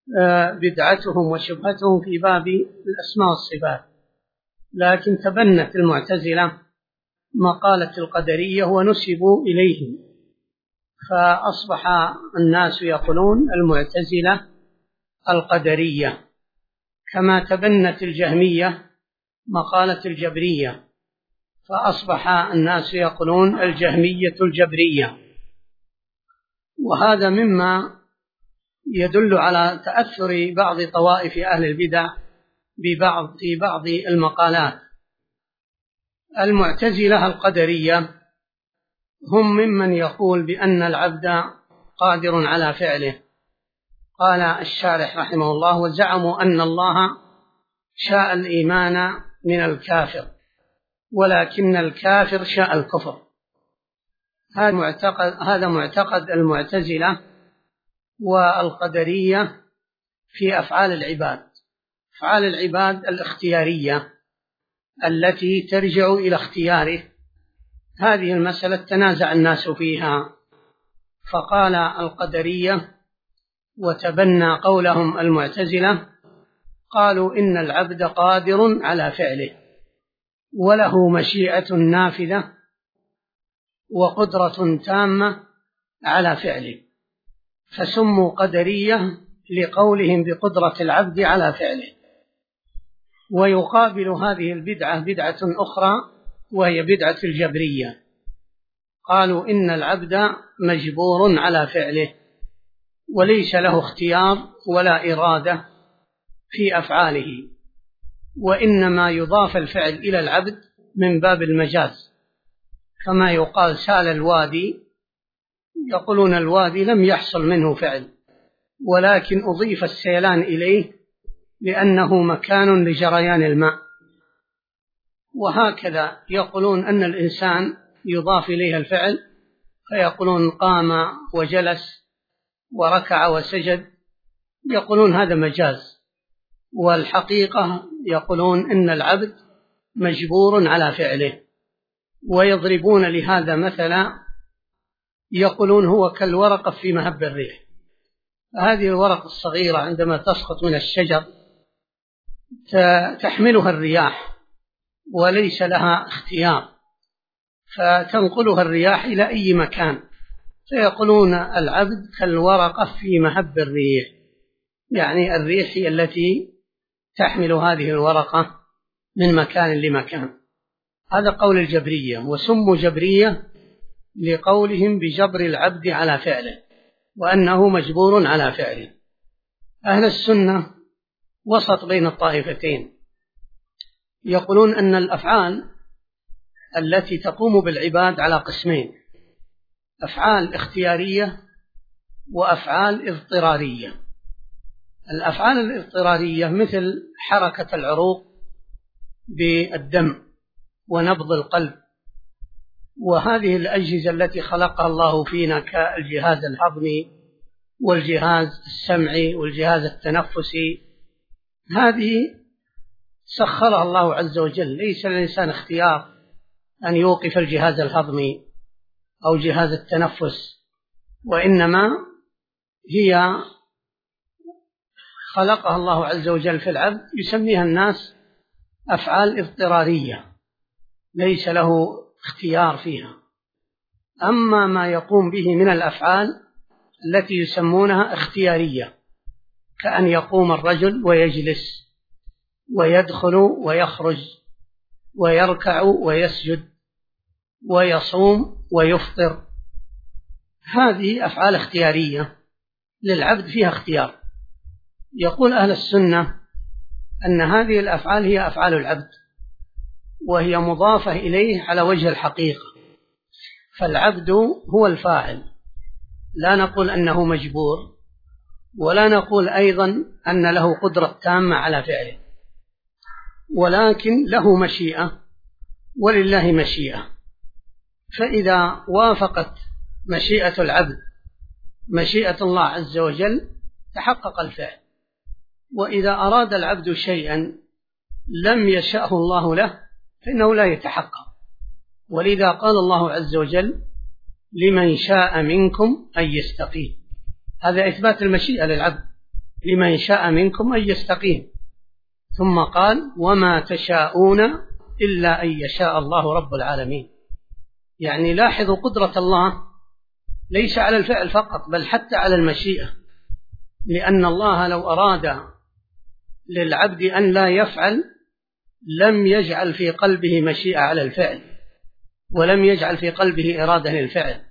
بدعتهم وشبهتهم في باب الأسماء والصفات، لكن تبنت المعتزلة مقالة القدرية ونسبوا إليهم، فأصبح الناس يقولون المعتزلة القدرية، كما تبنت الجهمية مقالة الجبرية، فأصبح الناس يقولون الجهمية الجبرية. وهذا مما يدل على تأثر بعض طوائف أهل البدع في بعض المقالات. المعتزلة القدرية هم ممن يقول بأن العبد قادر على فعله. قال الشارح رحمه الله: وزعموا أن الله شاء الإيمان من الكافر، ولكن الكافر شاء الكفر. هذا معتقد المعتزلة والقدرية في أفعال العباد. أفعال العباد الاختيارية التي ترجع إلى اختياره، هذه المسألة تنازع الناس فيها، فقال القدرية وتبنى قولهم المعتزلة، قالوا إن العبد قادر على فعله وله مشيئة نافذة وقدرة تامة على فعله، فسموا قدرية لقولهم بقدرة العبد على فعله. ويقابل هذه البدعة بدعة أخرى وهي بدعة الجبرية، قالوا إن العبد مجبور على فعله وليس له اختيار ولا إرادة في أفعاله، وإنما يضاف الفعل إلى العبد من باب المجاز، كما يقال سال الوادي، يقولون الوادي لم يحصل منه فعل ولكن أضيف السيلان إليه لأنه مكان لجريان الماء. وهكذا يقولون أن الإنسان يضاف إليه الفعل، فيقولون قام وجلس وركع وسجد، يقولون هذا مجاز، والحقيقة يقولون إن العبد مجبور على فعله. ويضربون لهذا مثلا، يقولون هو كالورقة في مهب الريح. هذه الورقة الصغيرة عندما تسقط من الشجر تحملها الرياح وليس لها اختيار، فتنقلها الرياح إلى أي مكان، فيقولون العبد كالورقة في مهب الريح، يعني الريح هي التي تحمل هذه الورقة من مكان لمكان. هذا قول الجبرية، وسموا جبرية لقولهم بجبر العبد على فعله وأنه مجبور على فعله. أهل السنة وسط بين الطائفتين، يقولون أن الأفعال التي تقوم بالعباد على قسمين: أفعال اختيارية وأفعال اضطرارية. الأفعال الاضطرارية مثل حركة العروق بالدم ونبض القلب، وهذه الأجهزة التي خلقها الله فينا كالجهاز الهضمي والجهاز السمعي والجهاز التنفسي، هذه سخرها الله عز وجل، ليس للإنسان اختيار أن يوقف الجهاز الهضمي أو جهاز التنفس، وإنما هي خلقها الله عز وجل في العبد، يسميها الناس أفعال اضطرارية ليس له اختيار فيها. أما ما يقوم به من الأفعال التي يسمونها اختيارية، كأن يقوم الرجل ويجلس ويدخل ويخرج ويركع ويسجد ويصوم ويفطر، هذه أفعال اختيارية للعبد فيها اختيار. يقول أهل السنة أن هذه الأفعال هي أفعال العبد، وهي مضافة إليه على وجه الحقيقة، فالعبد هو الفاعل، لا نقول أنه مجبور، ولا نقول أيضا أن له قدرة تامة على فعله، ولكن له مشيئة ولله مشيئة. فإذا وافقت مشيئة العبد مشيئة الله عز وجل تحقق الفعل، وإذا أراد العبد شيئا لم يشأه الله له فإنه لا يتحقق. ولذا قال الله عز وجل: لمن شاء منكم أن يستقيم. هذا إثبات المشيئة للعبد، لمن شاء منكم أن يستقيم. ثم قال وما تشاءون إلا أن يشاء الله رب العالمين. يعني لاحظوا قدرة الله ليس على الفعل فقط بل حتى على المشيئة، لأن الله لو أراد للعبد أن لا يفعل لم يجعل في قلبه مشيئة على الفعل، ولم يجعل في قلبه إرادة للفعل.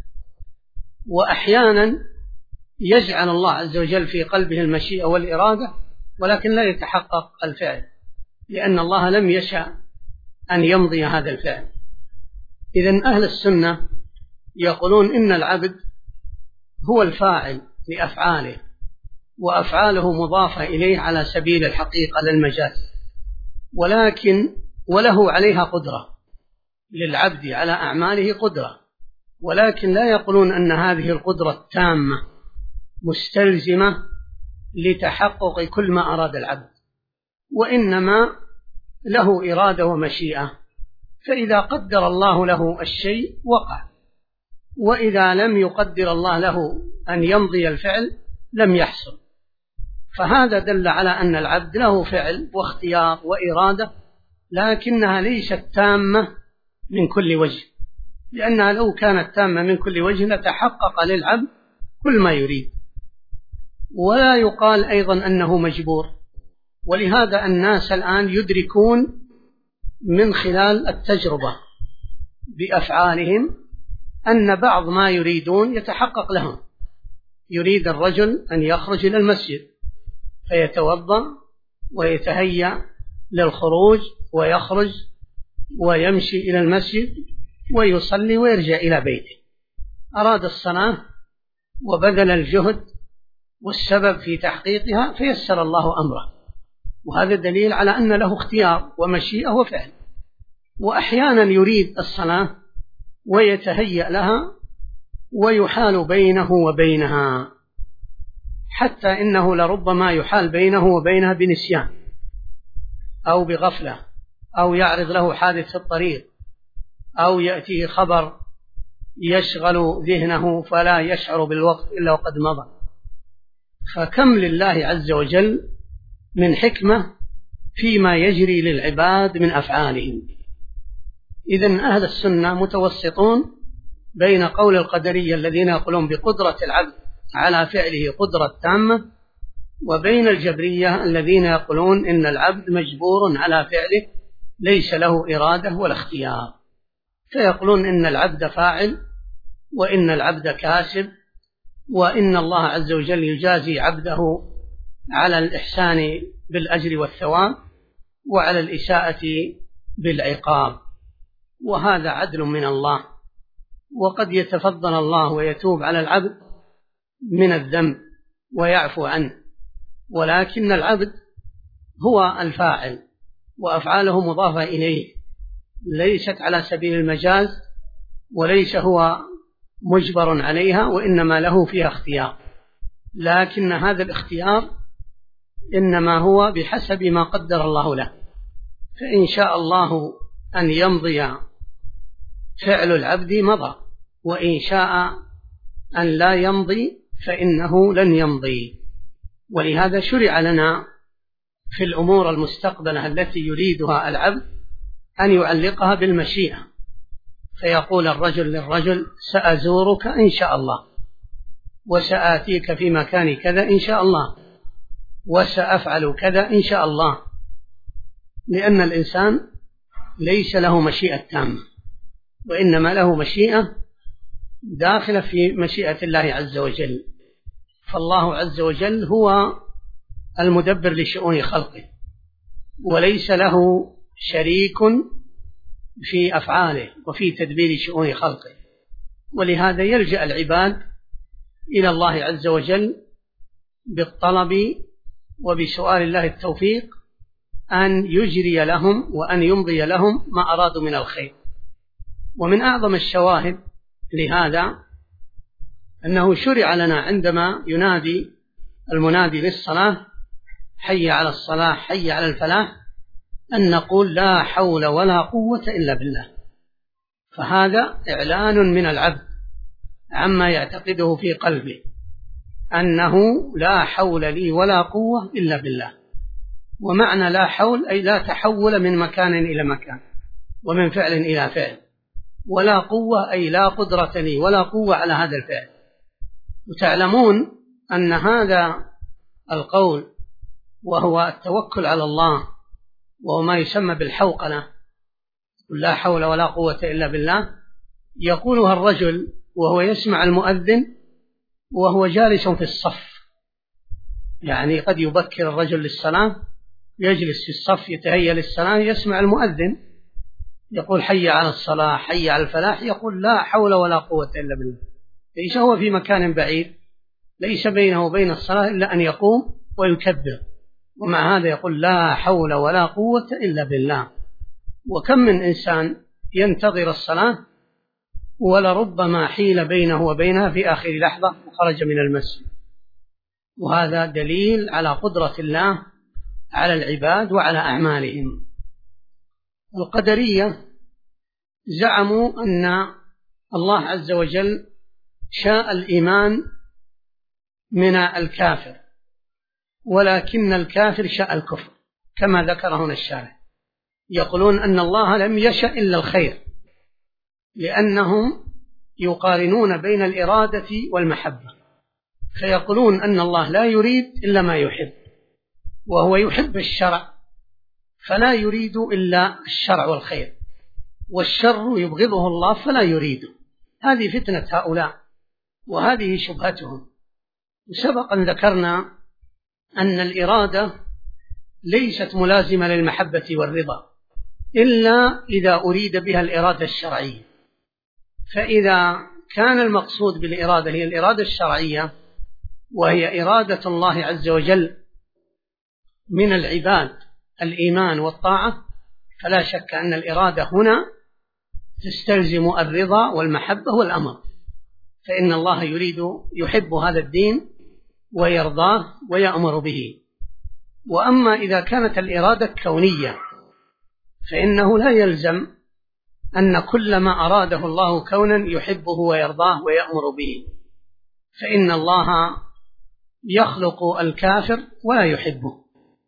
وأحيانا يجعل الله عز وجل في قلبه المشيئة والإرادة ولكن لا يتحقق الفعل، لأن الله لم يشاء أن يمضي هذا الفعل. إذن أهل السنة يقولون إن العبد هو الفاعل لأفعاله، وأفعاله مضافة إليه على سبيل الحقيقة للمجاز، ولكن وله عليها قدرة، للعبد على أعماله قدرة، ولكن لا يقولون أن هذه القدرة التامة مستلزمة لتحقق كل ما أراد العبد، وإنما له إرادة ومشيئة، فإذا قدر الله له الشيء وقع، وإذا لم يقدر الله له أن يمضي الفعل لم يحصل. فهذا دل على أن العبد له فعل واختيار وإرادة، لكنها ليست تامة من كل وجه، لأنها لو كانت تامة من كل وجه لتحقق للعبد كل ما يريد. ولا يقال أيضا أنه مجبور، ولهذا الناس الآن يدركون من خلال التجربة بأفعالهم أن بعض ما يريدون يتحقق لهم. يريد الرجل أن يخرج إلى المسجد فيتوضأ ويتهيأ للخروج ويخرج ويمشي إلى المسجد ويصلي ويرجع إلى بيته. أراد الصلاة وبذل الجهد والسبب في تحقيقها فيسر الله أمره، وهذا دليل على أن له اختيار ومشيئة وفعل. وأحيانا يريد الصلاة ويتهيأ لها ويحال بينه وبينها، حتى إنه لربما يحال بينه وبينها بنسيان أو بغفلة، أو يعرض له حادث في الطريق، أو يأتيه خبر يشغل ذهنه فلا يشعر بالوقت إلا وقد مضى. فكم لله عز وجل من حكمة فيما يجري للعباد من أفعالهم. إذن أهل السنة متوسطون بين قول القدرية الذين يقولون بقدرة العبد على فعله قدرة تامة، وبين الجبرية الذين يقولون إن العبد مجبور على فعله ليس له إرادة ولا اختيار، فيقولون إن العبد فاعل، وإن العبد كاسب، وإن الله عز وجل يجازي عبده على الإحسان بالأجر والثواب وعلى الإساءة بالعقاب، وهذا عدل من الله. وقد يتفضل الله ويتوب على العبد من الذنب ويعفو عنه، ولكن العبد هو الفاعل وأفعاله مضافة إليه، ليست على سبيل المجاز، وليس هو مجبر عليها، وإنما له فيها اختيار، لكن هذا الاختيار إنما هو بحسب ما قدر الله له. فإن شاء الله أن يمضي فعل العبد مضى، وإن شاء أن لا يمضي فإنه لن يمضي. ولهذا شرع لنا في الأمور المستقبلة التي يريدها العبد أن يعلقها بالمشيئة، فيقول الرجل للرجل سأزورك إن شاء الله، وسآتيك في مكان كذا إن شاء الله، وسأفعل كذا إن شاء الله، لأن الإنسان ليس له مشيئة تامة، وإنما له مشيئة داخلة في مشيئة الله عز وجل. فالله عز وجل هو المدبر لشؤون خلقه، وليس له شريك في أفعاله وفي تدبير شؤون خلقه، ولهذا يلجأ العباد إلى الله عز وجل بالطلب وبسؤال الله التوفيق أن يجري لهم وأن يمضي لهم ما أرادوا من الخير. ومن أعظم الشواهد لهذا أنه شرع لنا عندما ينادي المنادي للصلاة حي على الصلاة حي على الفلاح أن نقول لا حول ولا قوة إلا بالله، فهذا إعلان من العبد عما يعتقده في قلبه أنه لا حول لي ولا قوة إلا بالله. ومعنى لا حول أي لا تحول من مكان إلى مكان ومن فعل إلى فعل، ولا قوة أي لا قدرة لي ولا قوة على هذا الفعل. وتعلمون أن هذا القول وهو التوكل على الله، وهو ما يسمى بالحوقلة، لا حول ولا قوة إلا بالله، يقولها الرجل وهو يسمع المؤذن وهو جالس في الصف. يعني قد يبكر الرجل للصلاة، يجلس في الصف يتهيأ للصلاة، يسمع المؤذن يقول حي على الصلاة حي على الفلاح، يقول لا حول ولا قوة إلا بالله. ليس هو في مكان بعيد، ليس بينه وبين الصلاة إلا أن يقوم ويكبر، ومع هذا يقول لا حول ولا قوة إلا بالله. وكم من إنسان ينتظر الصلاة ولربما حيل بينه وبينها في آخر لحظة وخرج من المسجد. وهذا دليل على قدرة الله على العباد وعلى أعمالهم. القدرية زعموا أن الله عز وجل شاء الإيمان من الكافر، ولكن الكافر شاء الكفر كما ذكر هنا الشارح. يقولون أن الله لم يشأ إلا الخير، لأنهم يقارنون بين الإرادة والمحبة، فيقولون أن الله لا يريد إلا ما يحب، وهو يحب الشرع فلا يريد إلا الشرع والخير، والشر يبغضه الله فلا يريده. هذه فتنة هؤلاء وهذه شبهتهم. وسبقا ذكرنا أن الإرادة ليست ملازمة للمحبة والرضا إلا إذا أريد بها الإرادة الشرعية. فإذا كان المقصود بالإرادة هي الإرادة الشرعية، وهي إرادة الله عز وجل من العباد الإيمان والطاعة، فلا شك أن الإرادة هنا تستلزم الرضا والمحبة والأمر، فإن الله يحب هذا الدين ويرضاه ويأمر به. وأما إذا كانت الإرادة كونية فإنه لا يلزم أن كل ما أراده الله كونا يحبه ويرضاه ويأمر به، فإن الله يخلق الكافر ولا يحبه،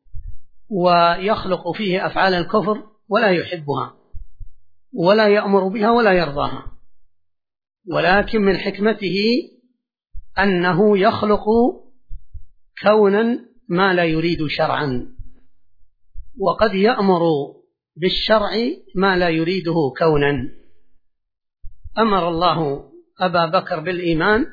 ويخلق فيه أفعال الكفر ولا يحبها ولا يأمر بها ولا يرضاها، ولكن من حكمته أنه يخلق كونا ما لا يريد شرعا، وقد يأمر بالشرع ما لا يريده كونا. أمر الله أبا بكر بالإيمان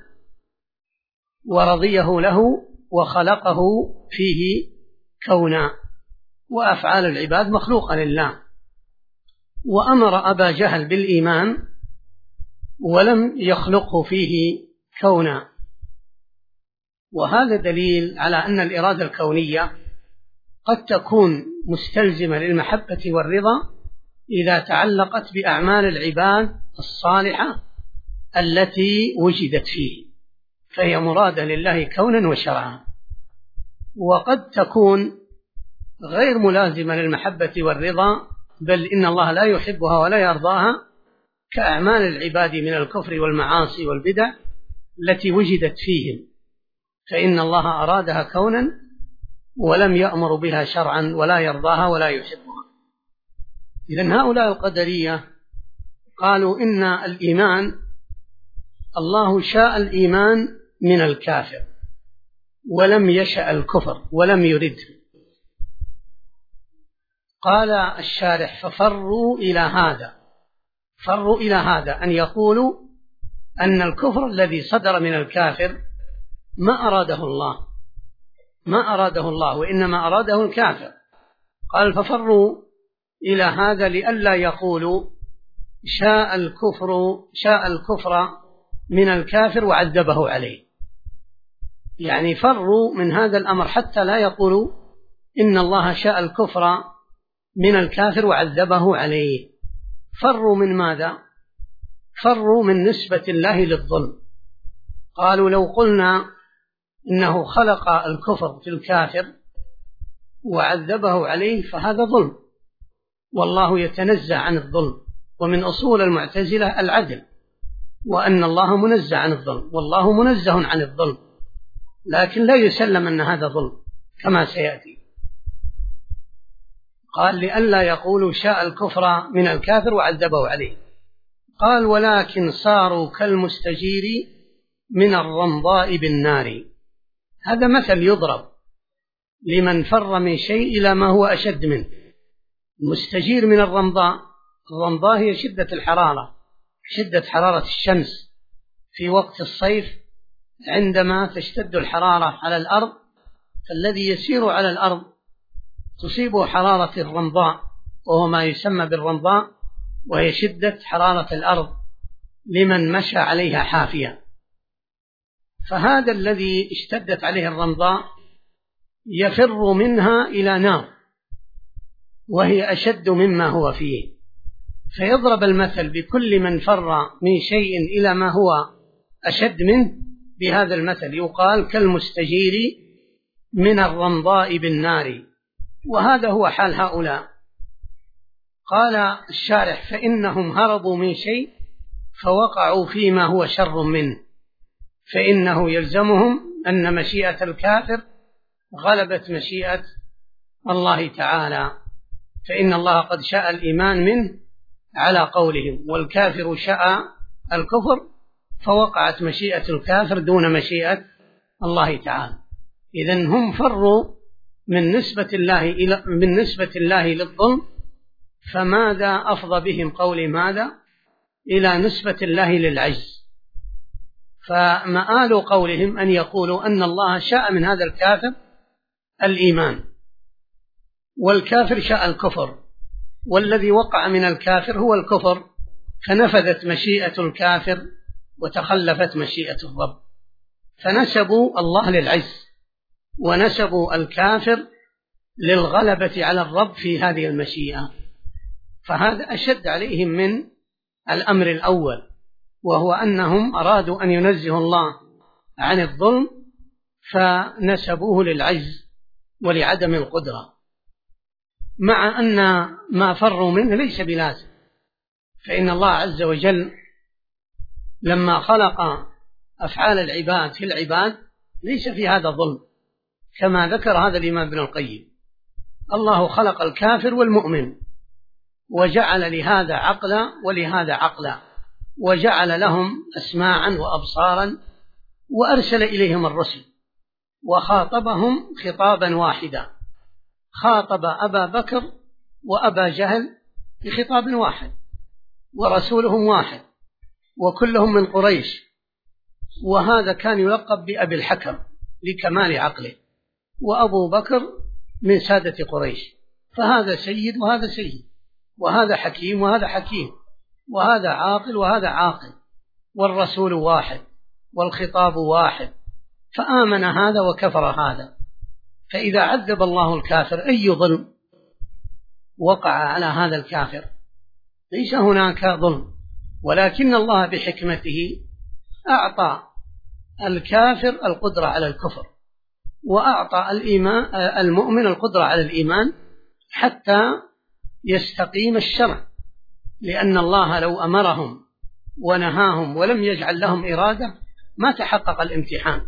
ورضيه له وخلقه فيه كونا، وأفعال العباد مخلوقة لله. وأمر أبا جهل بالإيمان ولم يخلقه فيه كونا. وهذا دليل على أن الإرادة الكونية قد تكون مستلزمة للمحبة والرضا إذا تعلقت بأعمال العباد الصالحة التي وجدت فيه، فهي مرادة لله كونا وشرعا. وقد تكون غير ملازمة للمحبة والرضا، بل إن الله لا يحبها ولا يرضاها، كأعمال العباد من الكفر والمعاصي والبدع التي وجدت فيهم، فإن الله أرادها كونا ولم يأمر بها شرعا ولا يرضاها ولا يحبها. إذن هؤلاء القدرية قالوا إن الإيمان الله شاء الإيمان من الكافر ولم يشأ الكفر ولم يرده. قال الشارح ففروا إلى هذا أن يقولوا أن الكفر الذي صدر من الكافر ما أراده الله وإنما أراده الكافر. قال ففروا إلى هذا لئلا يقولوا شاء الكفر من الكافر وعذبه عليه، يعني فروا من هذا الأمر حتى لا يقولوا إن الله شاء الكفر من الكافر وعذبه عليه. فروا من ماذا؟ فروا من نسبة الله للظلم. قالوا لو قلنا إنه خلق الكفر في الكافر وعذبه عليه فهذا ظلم، والله يتنزه عن الظلم، ومن أصول المعتزلة العدل، وأن الله منزه عن الظلم والله منزه عن الظلم، لكن لا يسلم أن هذا ظلم كما سيأتي. قال لئلا يقولوا شاء الكفر من الكافر وعذبه عليه. قال ولكن صاروا كالمستجير من الرمضاء بالنار. هذا مثل يضرب لمن فر من شيء إلى ما هو أشد منه. المستجير من الرمضاء، الرمضاء هي شدة الحرارة، شدة حرارة الشمس في وقت الصيف عندما تشتد الحرارة على الأرض، فالذي يسير على الأرض تصيبه حرارة الرمضاء، وهو ما يسمى بالرمضاء، وهي شدة حرارة الأرض لمن مشى عليها حافية. فهذا الذي اشتدت عليه الرمضاء يفر منها إلى نار وهي أشد مما هو فيه، فيضرب المثل بكل من فر من شيء إلى ما هو أشد منه بهذا المثل، يقال كالمستجير من الرمضاء بالنار. وهذا هو حال هؤلاء. قال الشارح فإنهم هربوا من شيء فوقعوا فيما هو شر منه، فإنه يلزمهم أن مشيئة الكافر غلبت مشيئة الله تعالى، فإن الله قد شاء الإيمان منه على قولهم، والكافر شاء الكفر، فوقعت مشيئة الكافر دون مشيئة الله تعالى. إذن هم فروا من نسبة الله للظلم، فماذا أفضى بهم قولي ماذا إلى نسبة الله للعجز. فمآل قولهم أن يقولوا أن الله شاء من هذا الكافر الإيمان، والكافر شاء الكفر، والذي وقع من الكافر هو الكفر، فنفذت مشيئة الكافر وتخلفت مشيئة الرب، فنسبوا الله للعجز ونسبوا الكافر للغلبة على الرب في هذه المشيئة. فهذا أشد عليهم من الأمر الأول، وهو أنهم أرادوا أن ينزهوا الله عن الظلم فنسبوه للعجز ولعدم القدرة، مع أن ما فروا منه ليس بلازم، فإن الله عز وجل لما خلق أفعال العباد في العباد ليس في هذا ظلم، كما ذكر هذا الإمام ابن القيم. الله خلق الكافر والمؤمن وجعل لهذا عقلا ولهذا عقلا، وجعل لهم أسماعا وأبصارا، وأرسل إليهم الرسل وخاطبهم خطابا واحدا، خاطب أبا بكر وأبا جهل بخطاب واحد، ورسولهم واحد، وكلهم من قريش، وهذا كان يلقب بأبي الحكم لكمال عقله، وأبو بكر من سادة قريش، فهذا سيد وهذا سيد، وهذا حكيم وهذا حكيم، وهذا عاقل وهذا عاقل، والرسول واحد والخطاب واحد، فآمن هذا وكفر هذا. فإذا عذب الله الكافر أي ظلم وقع على هذا الكافر؟ ليس هناك ظلم، ولكن الله بحكمته أعطى الكافر القدرة على الكفر، وأعطى المؤمن القدرة على الإيمان حتى يستقيم الشرع، لأن الله لو أمرهم ونهاهم ولم يجعل لهم إرادة ما تحقق الامتحان.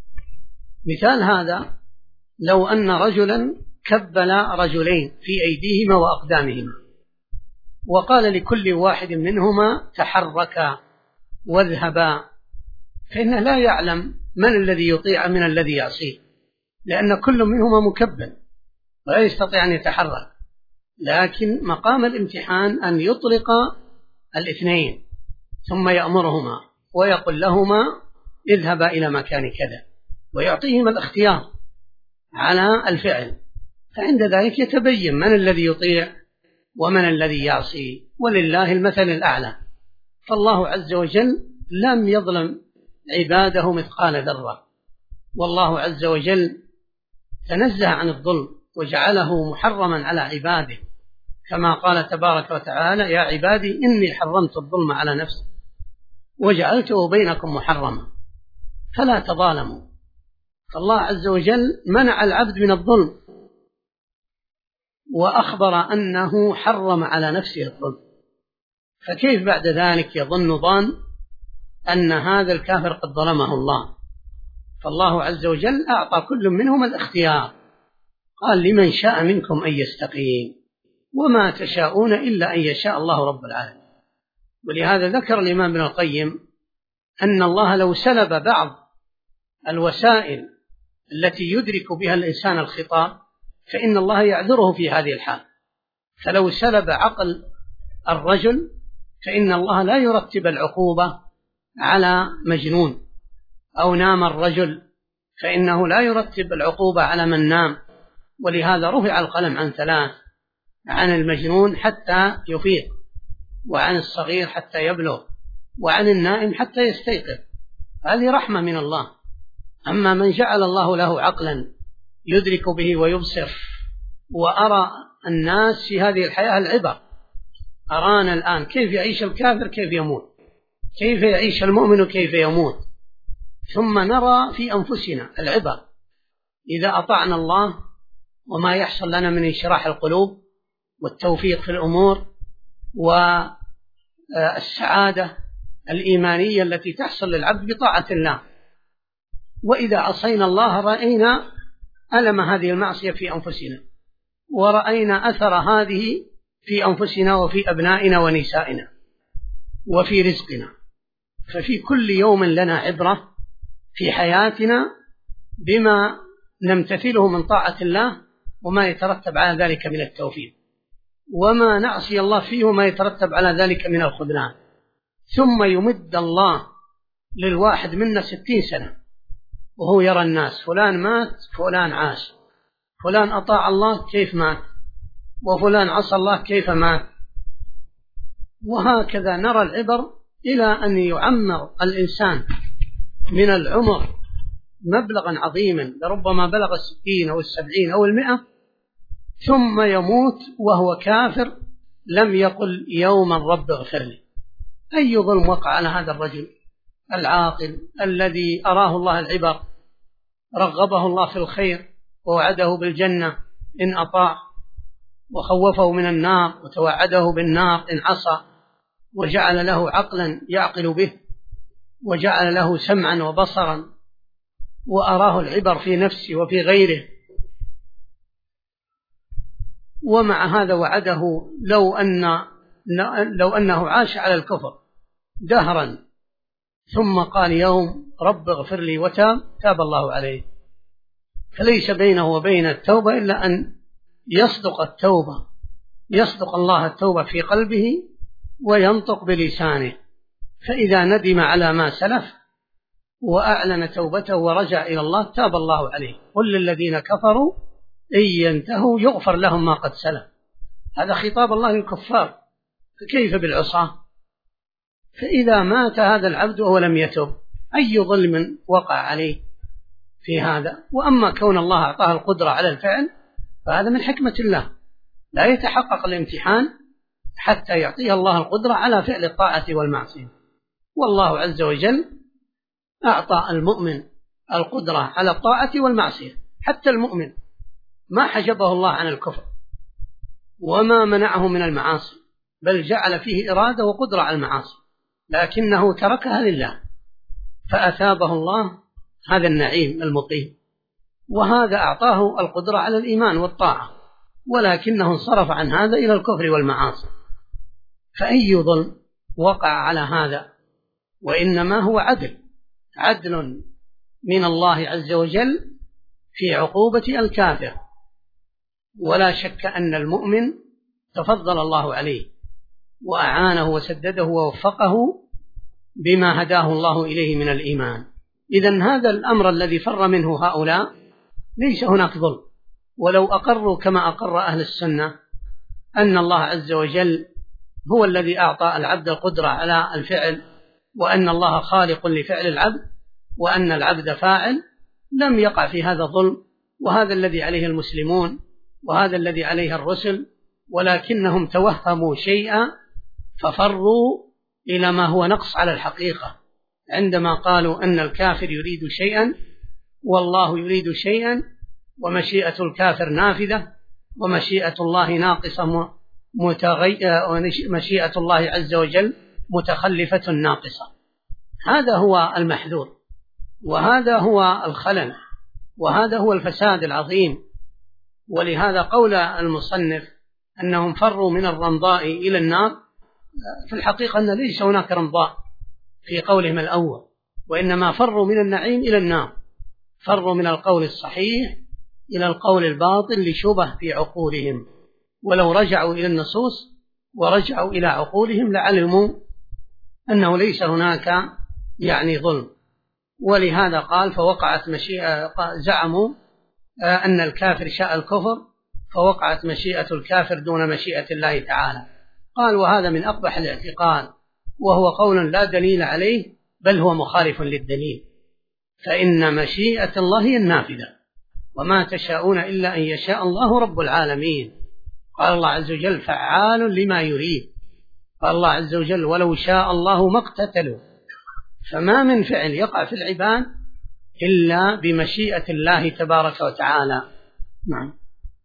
مثال هذا لو أن رجلا كبل رجلين في أيديهما وأقدامهما، وقال لكل واحد منهما تحركا واذهبا، فإنه لا يعلم من الذي يطيع من الذي يعصيه، لأن كل منهما مكبل ولا يستطيع أن يتحرك، لكن مقام الامتحان أن يطلق الاثنين ثم يأمرهما ويقول لهما اذهبا إلى مكان كذا، ويعطيهما الاختيار على الفعل، فعند ذلك يتبين من الذي يطيع ومن الذي يعصي، ولله المثل الأعلى. فالله عز وجل لم يظلم عباده مثقال ذرة، والله عز وجل تنزه عن الظلم وجعله محرما على عباده، كما قال تبارك وتعالى يا عبادي إني حرمت الظلم على نفسي وجعلته بينكم محرما فلا تظالموا. فالله عز وجل منع العبد من الظلم وأخبر أنه حرم على نفسه الظلم، فكيف بعد ذلك يظن ظان أن هذا الكافر قد ظلمه الله؟ فالله عز وجل أعطى كل منهم الاختيار، قال لمن شاء منكم أن يستقيم وما تشاءون إلا أن يشاء الله رب العالمين. ولهذا ذكر الإمام ابن القيم أن الله لو سلب بعض الوسائل التي يدرك بها الإنسان الخطاب فإن الله يعذره في هذه الحال. فلو سلب عقل الرجل فإن الله لا يرتب العقوبة على مجنون، أو نام الرجل فإنه لا يرتب العقوبة على من نام. ولهذا رفع القلم عن 3: عن المجنون حتى يفيق، وعن الصغير حتى يبلغ، وعن النائم حتى يستيقظ. هذه رحمة من الله. أما من جعل الله له عقلا يدرك به ويبصر، وأرى الناس في هذه الحياة العبر، أرانا الآن كيف يعيش الكافر كيف يموت، كيف يعيش المؤمن كيف يموت، ثم نرى في أنفسنا العبر إذا أطعنا الله وما يحصل لنا من انشراح القلوب والتوفيق في الأمور والسعادة الإيمانية التي تحصل للعبد بطاعة الله. وإذا عصينا الله رأينا ألم هذه المعصية في أنفسنا، ورأينا أثر هذه في أنفسنا وفي أبنائنا ونسائنا وفي رزقنا. ففي كل يوم لنا عبرة في حياتنا بما نمتثله من طاعة الله وما يترتب على ذلك من التوفيق، وما نعصي الله فيه وما يترتب على ذلك من الخذلان. ثم يمد الله للواحد منا 60 سنة وهو يرى الناس، فلان مات، فلان عاش، فلان أطاع الله كيف مات، وفلان عصى الله كيف مات. وهكذا نرى العبر إلى أن يعمر الإنسان من العمر مبلغا عظيما، لربما بلغ 60 أو 70 أو 100، ثم يموت وهو كافر لم يقل يوما رب اغفر لي. أي ظلم وقع على هذا الرجل العاقل الذي أراه الله العبر، رغبه الله في الخير ووعده بالجنة إن أطاع، وخوفه من النار وتوعده بالنار إن عصى، وجعل له عقلا يعقل به، وجعل له سمعا وبصرا، وأراه العبر في نفسه وفي غيره. ومع هذا وعده لو أنه عاش على الكفر دهرا ثم قال يوم رب اغفر لي تاب الله عليه. فليس بينه وبين التوبة إلا أن يصدق الله التوبة في قلبه وينطق بلسانه. فإذا ندم على ما سلف وأعلن توبته ورجع إلى الله تاب الله عليه. قل للذين كفروا إن ينتهوا يغفر لهم ما قد سلف. هذا خطاب الله للكفار، فكيف بالعصاة؟ فإذا مات هذا العبد وهو لم يتب أي ظلم وقع عليه في هذا؟ وأما كون الله أعطاه القدرة على الفعل فهذا من حكمة الله، لا يتحقق الامتحان حتى يعطيه الله القدرة على فعل الطاعة والمعصية. والله عز وجل أعطى المؤمن القدرة على الطاعة والمعصية، حتى المؤمن ما حجبه الله عن الكفر وما منعه من المعاصي، بل جعل فيه إرادة وقدرة على المعاصي، لكنه تركها لله فأثابه الله هذا النعيم المقيم. وهذا أعطاه القدرة على الإيمان والطاعة، ولكنه انصرف عن هذا إلى الكفر والمعاصي. فأي ظلم وقع على هذا؟ وإنما هو عدل من الله عز وجل في عقوبة الكافر. ولا شك أن المؤمن تفضل الله عليه وأعانه وسدده ووفقه بما هداه الله إليه من الإيمان. إذن هذا الأمر الذي فر منه هؤلاء ليس هناك ظلم، ولو أقروا كما أقر أهل السنة أن الله عز وجل هو الذي أعطى العبد القدرة على الفعل، وأن الله خالق لفعل العبد، وأن العبد فاعل، لم يقع في هذا ظلم. وهذا الذي عليه المسلمون، وهذا الذي عليه الرسل، ولكنهم توهموا شيئا ففروا إلى ما هو نقص على الحقيقة، عندما قالوا أن الكافر يريد شيئا والله يريد شيئا، ومشيئة الكافر نافذة ومشيئة الله ناقصة ومشيئة الله عز وجل متخلفة ناقصة. هذا هو المحذور، وهذا هو الخلل، وهذا هو الفساد العظيم. ولهذا قول المصنف أنهم فروا من الرمضاء إلى النار، في الحقيقة أن ليس هناك رمضاء في قولهم الأول، وإنما فروا من النعيم إلى النار، فروا من القول الصحيح إلى القول الباطل لشبه في عقولهم. ولو رجعوا إلى النصوص ورجعوا إلى عقولهم لعلموا أنه ليس هناك ظلم. ولهذا قال فوقعت مشيئة، زعموا أن الكافر شاء الكفر فوقعت مشيئة الكافر دون مشيئة الله تعالى. قال وهذا من أقبح الاعتقاد، وهو قول لا دليل عليه، بل هو مخالف للدليل، فإن مشيئة الله هي النافذة، وما تشاءون إلا أن يشاء الله رب العالمين. قال الله عز وجل فعال لما يريد. قال الله عز وجل ولو شاء الله ما اقتتلوا. فما من فعل يقع في العباد إلا بمشيئة الله تبارك وتعالى. نعم.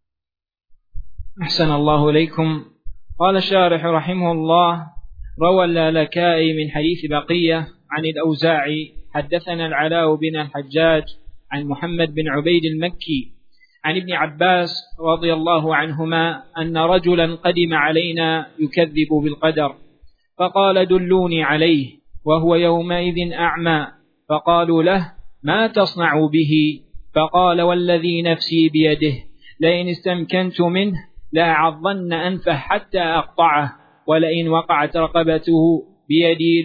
أحسن الله إليكم. قال الشارح رحمه الله: روى اللالكائي من حديث بقية عن الأوزاعي حدثنا العلاء بن الحجاج عن محمد بن عبيد المكي عن ابن عباس رضي الله عنهما أن رجلا قدم علينا يكذب بالقدر، فقال دلوني عليه، وهو يومئذ أعمى، فقالوا له ما تصنع به؟ فقال والذي نفسي بيده لئن استمكنت منه لأعضن أنفه حتى أقطعه، ولئن وقعت رقبته بيدي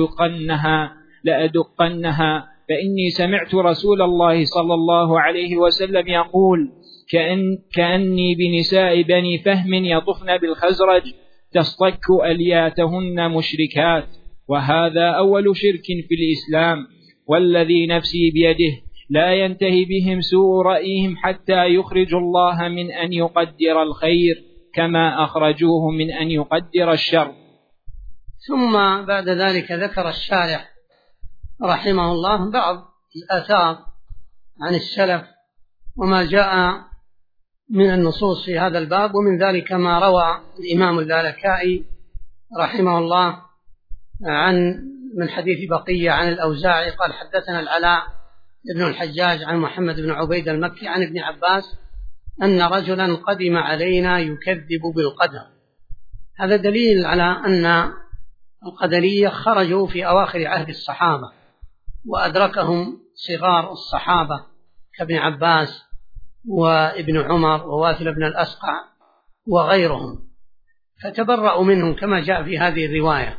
لأدقنها، فإني سمعت رسول الله صلى الله عليه وسلم يقول كأني بنساء بني فهم يطفن بالخزرج تصطك ألياتهن مشركات، وهذا أول شرك في الإسلام، والذي نفسي بيده لا ينتهي بهم سوء رأيهم حتى يخرج الله من أن يقدر الخير كما أخرجوه من أن يقدر الشر. ثم بعد ذلك ذكر الشارح رحمه الله بعض الآثار عن السلف وما جاء من النصوص في هذا الباب، ومن ذلك ما روى الإمام اللالكائي رحمه الله من حديث بقية عن الأوزاعي قال حدثنا العلاء بن الحجاج عن محمد بن عبيد المكي عن ابن عباس أن رجلا قدم علينا يكذب بالقدر. هذا دليل على أن القدرية خرجوا في أواخر عهد الصحابة، وأدركهم صغار الصحابة كابن عباس وابن عمر وواثل بن الأسقع وغيرهم، فتبرأوا منهم كما جاء في هذه الرواية.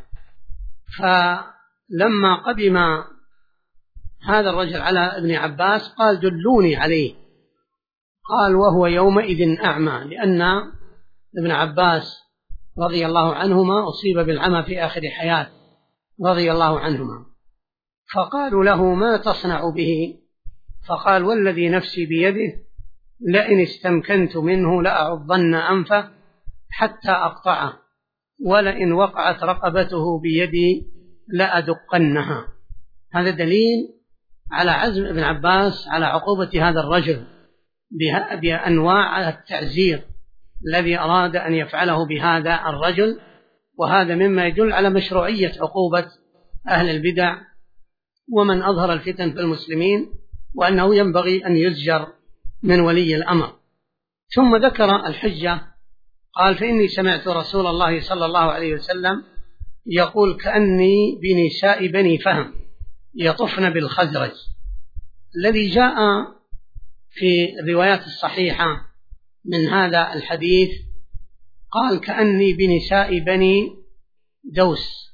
فلما قدم هذا الرجل على ابن عباس قال دلوني عليه، قال وهو يومئذ أعمى، لأن ابن عباس رضي الله عنهما أصيب بالعمى في آخر حياته رضي الله عنهما. فقالوا له ما تصنع به؟ فقال والذي نفسي بيده لئن استمكنت منه لأعضن أنفه حتى أقطعه، ولئن وقعت رقبته بيدي لأدقنها. هذا دليل على عزم ابن عباس على عقوبة هذا الرجل بأنواع التعزير الذي أراد أن يفعله بهذا الرجل، وهذا مما يدل على مشروعية عقوبة أهل البدع ومن أظهر الفتن في المسلمين، وأنه ينبغي أن يزجر من ولي الأمر. ثم ذكر الحجة قال فإني سمعت رسول الله صلى الله عليه وسلم يقول كأني بنساء بني فهم يطفن بالخزرج. الذي جاء في الروايات الصحيحة من هذا الحديث قال كأني بنساء بني دوس،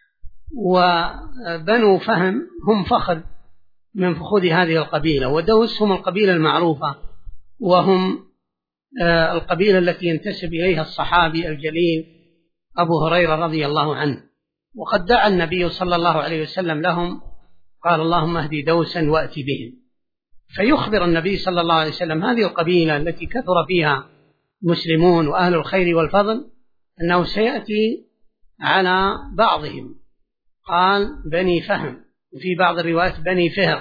وبنو فهم هم فخذ من فخذ هذه القبيلة، ودوس هم القبيلة المعروفة، وهم القبيلة التي ينتسب إليها الصحابي الجليل أبو هريرة رضي الله عنه. وقد دعا النبي صلى الله عليه وسلم لهم، قال اللهم اهدي دوسا وأتي بهم. فيخبر النبي صلى الله عليه وسلم هذه القبيلة التي كثر فيها مسلمون وأهل الخير والفضل أنه سيأتي على بعضهم، قال بني فهم، وفي بعض الروايات بني فهر،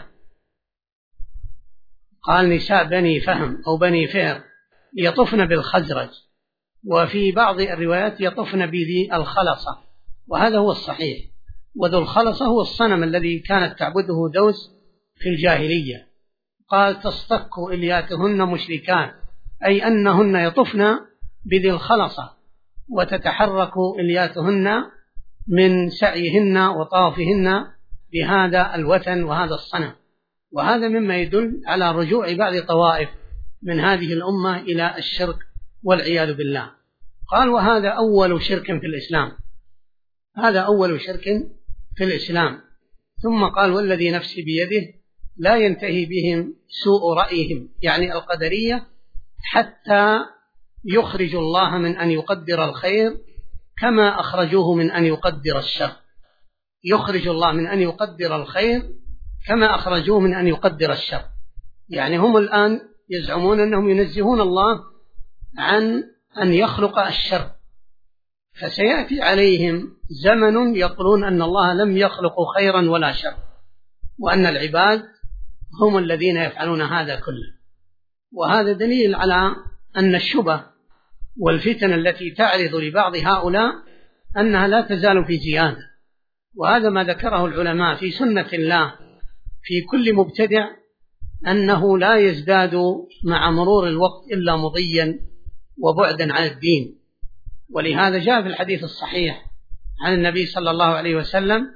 قال نساء بني فهم أو بني فهر يطفن بالخزرج، وفي بعض الروايات يطفن بذي الخلصة، وهذا هو الصحيح. وذو الخلصة هو الصنم الذي كانت تعبده دوس في الجاهلية. قال تصطك إلياتهن مشركات، أي أنهن يطفن بذي الخلصة وتتحرك إلياتهن من سعيهن وطافهن بهذا الوثن وهذا الصنم. وهذا مما يدل على رجوع بعض طوائف من هذه الأمة إلى الشرك والعياذ بالله. قال وهذا أول شرك في الإسلام، هذا أول شرك في الإسلام. ثم قال والذي نفسي بيده لا ينتهي بهم سوء رأيهم، يعني القدرية، حتى يخرج الله من أن يقدر الخير كما أخرجوه من أن يقدر الشر. يخرج الله من أن يقدر الخير كما أخرجوه من أن يقدر الشر. يعني هم الآن يزعمون أنهم ينزهون الله عن أن يخلق الشر، فسيأتي عليهم زمن يقولون أن الله لم يخلق خيرا ولا شر، وأن العباد هم الذين يفعلون هذا كله. وهذا دليل على أن الشبه والفتن التي تعرض لبعض هؤلاء أنها لا تزال في زيادة. وهذا ما ذكره العلماء في سنة الله في كل مبتدع، أنه لا يزداد مع مرور الوقت إلا مضيا وبعدا عن الدين. ولهذا جاء في الحديث الصحيح عن النبي صلى الله عليه وسلم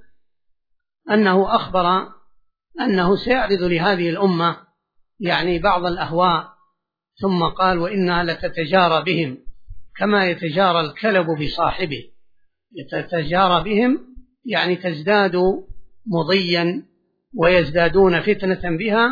أنه أخبر أنه سيعرض لهذه الأمة يعني بعض الأهواء، ثم قال وإنها لتتجارى بهم كما يتجارى الكلب بصاحبه. يتجارى بهم يعني تزداد مضيا ويزدادون فتنة بها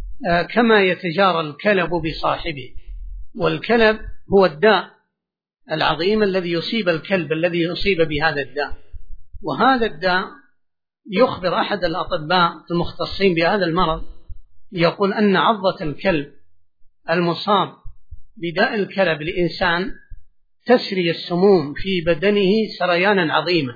كما يتجارى الكلب بصاحبه. والكلب هو الداء العظيم الذي يصيب الكلب، الذي يصيب بهذا الداء. وهذا الداء يخبر أحد الأطباء المختصين بهذا المرض، يقول أن عضة الكلب المصاب بداء الكلب لإنسان تسري السموم في بدنه سريانا عظيما.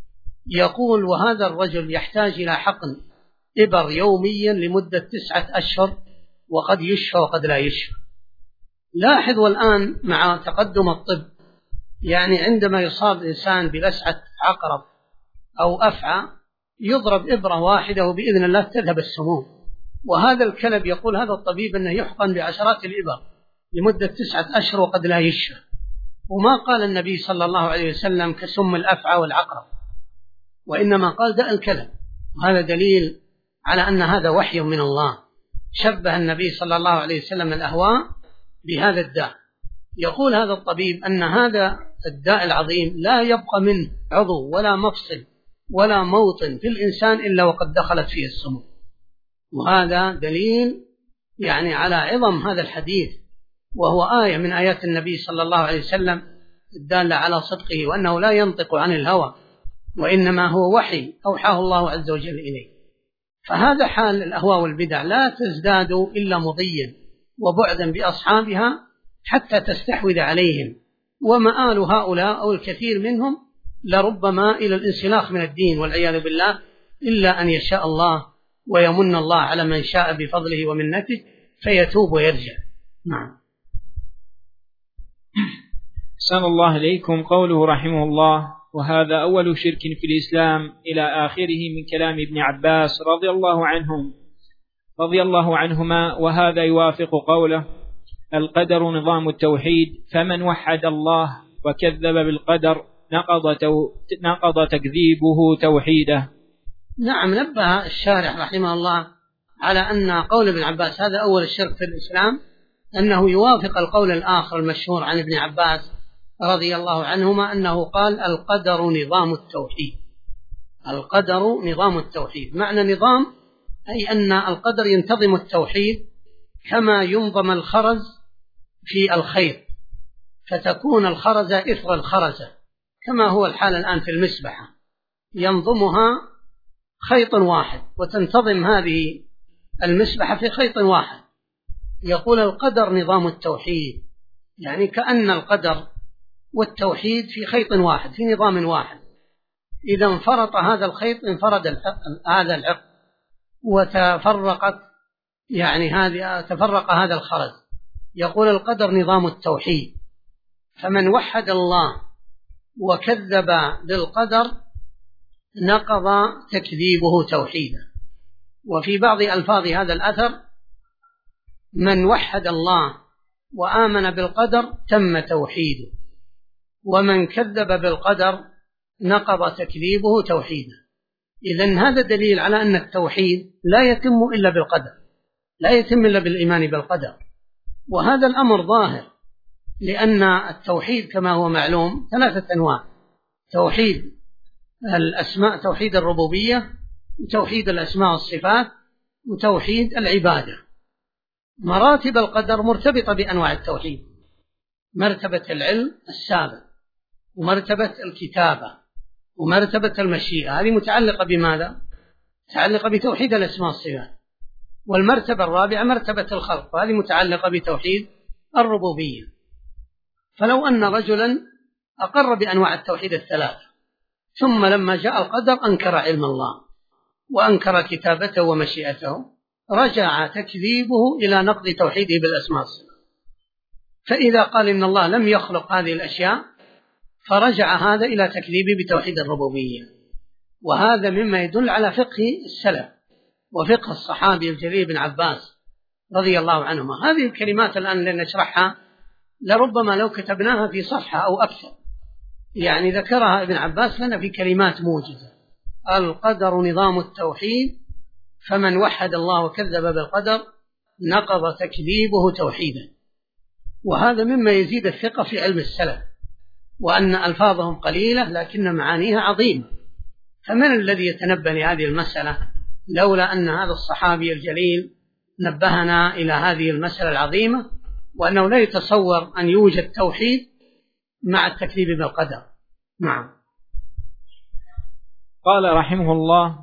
يقول وهذا الرجل يحتاج إلى حقن إبر يوميا لمدة 9 أشهر، وقد يشفى وقد لا يشفى. لاحظوا الآن مع تقدم الطب، يعني عندما يصاب إنسان بلسعة عقرب أو أفعى يضرب إبرة واحدة وبإذن الله تذهب السموم. وهذا الكلب يقول هذا الطبيب أنه يحقن بعشرات الإبر لمدة 9 أشهر وقد لا يشفى. وما قال النبي صلى الله عليه وسلم كسم الأفعى والعقرب، وإنما قال داء الكلب. وهذا دليل على أن هذا وحي من الله. شبه النبي صلى الله عليه وسلم الأهواء بهذا الداء. يقول هذا الطبيب أن هذا الداء العظيم لا يبقى منه عضو ولا مفصل ولا موطن في الإنسان إلا وقد دخلت فيه السموم. وهذا دليل يعني على عظم هذا الحديث، وهو آية من آيات النبي صلى الله عليه وسلم الدالة على صدقه، وأنه لا ينطق عن الهوى وإنما هو وحي أوحاه الله عز وجل إليه. فهذا حال الأهواء والبدع، لا تزداد إلا مضيا وبعدا بأصحابها حتى تستحوذ عليهم. ومآل هؤلاء أو الكثير منهم لربما إلى الانسلاخ من الدين والعياذ بالله، إلا أن يشاء الله ويمن الله على من شاء بفضله ومنته فيتوب ويرجع. نعم. أحسن الله إليكم. قوله رحمه الله وهذا أول شرك في الإسلام إلى آخره من كلام ابن عباس رضي الله عنهما. وهذا يوافق قوله القدر نظام التوحيد، فمن وحد الله وكذب بالقدر نقض تكذيبه توحيده. نعم. نبه الشارح رحمه الله على أن قول ابن عباس هذا أول الشرك في الإسلام أنه يوافق القول الآخر المشهور عن ابن عباس رضي الله عنهما أنه قال القدر نظام التوحيد. القدر نظام التوحيد، معنى نظام أي أن القدر ينتظم التوحيد كما ينظم الخرز في الخيط، فتكون الخرزة إثر الخرزة كما هو الحال الآن في المسبحة، ينظمها خيط واحد وتنتظم هذه المسبحة في خيط واحد. يقول القدر نظام التوحيد، يعني كأن القدر والتوحيد في خيط واحد في نظام واحد. إذا انفرط هذا الخيط انفرد هذا العقد، وتفرقت يعني تفرق هذا الخرز. يقول القدر نظام التوحيد، فمن وحد الله وكذب بالقدر نقض تكذيبه توحيدا. وفي بعض ألفاظ هذا الأثر: من وحد الله وآمن بالقدر تم توحيده، ومن كذب بالقدر نقض تكذيبه توحيده. إذن هذا دليل على أن التوحيد لا يتم إلا بالقدر، لا يتم إلا بالإيمان بالقدر. وهذا الأمر ظاهر، لأن التوحيد كما هو معلوم 3 أنواع: توحيد الأسماء، توحيد الربوبية، وتوحيد الأسماء والصفات، وتوحيد العبادة. مراتب القدر مرتبطة بأنواع التوحيد: مرتبة العلم السابق، ومرتبة الكتابة، ومرتبة المشيئة. هذه متعلقة بماذا؟ متعلقة بتوحيد الأسماء والصفات. والمرتبة الرابعة مرتبة الخلق، وهذه متعلقة بتوحيد الربوبية. فلو أن رجلا أقر بأنواع التوحيد 3 ثم لما جاء القدر أنكر علم الله وأنكر كتابته ومشيئته، رجع تكذيبه إلى نقض توحيده بالأسماء والصفات. فإذا قال إن الله لم يخلق هذه الأشياء، فرجع هذا إلى تكذيبه بتوحيد الربوبية. وهذا مما يدل على فقه السلف وفقه الصحابي الجليل بن عباس رضي الله عنهما. هذه الكلمات الآن لنشرحها لربما لو كتبناها في صفحة أو أكثر، يعني ذكرها ابن عباس لنا في كلمات موجزة: القدر نظام التوحيد، فمن وحد الله وكذب بالقدر نقض تكذيبه توحيدا. وهذا مما يزيد الثقة في علم السلف، وأن ألفاظهم قليلة لكن معانيها عظيمة. فمن الذي يتنبه لهذه المسألة لولا أن هذا الصحابي الجليل نبهنا إلى هذه المسألة العظيمة، وأنه لا يتصور أن يوجد توحيد مع التكذيب بالقدر. نعم. قال رحمه الله: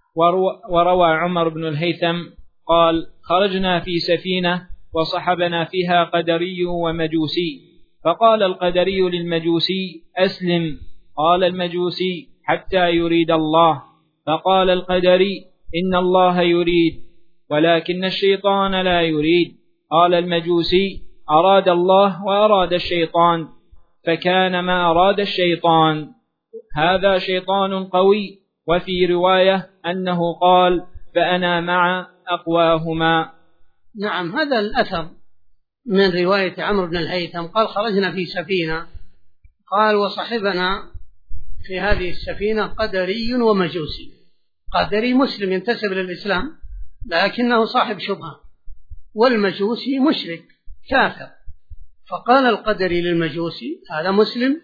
وروى عمر بن الهيثم قال: خرجنا في سفينة وصحبنا فيها قدري ومجوسي، فقال القدري للمجوسي: أسلم. قال المجوسي: حتى يريد الله. فقال القدري: إن الله يريد ولكن الشيطان لا يريد. قال المجوسي: أراد الله وأراد الشيطان، فكان ما أراد الشيطان. هذا شيطان قوي. وفي رواية أنه قال: فأنا مع أقواهما. نعم، هذا الأثر من رواية عمرو بن الهيثم قال: خرجنا في سفينة، قال: وصحبنا في هذه السفينة قدري ومجوسي. قدري مسلم ينتسب للإسلام لكنه صاحب شبهة، والمجوسي مشرك كافر. فقال القدري للمجوسي: هذا مسلم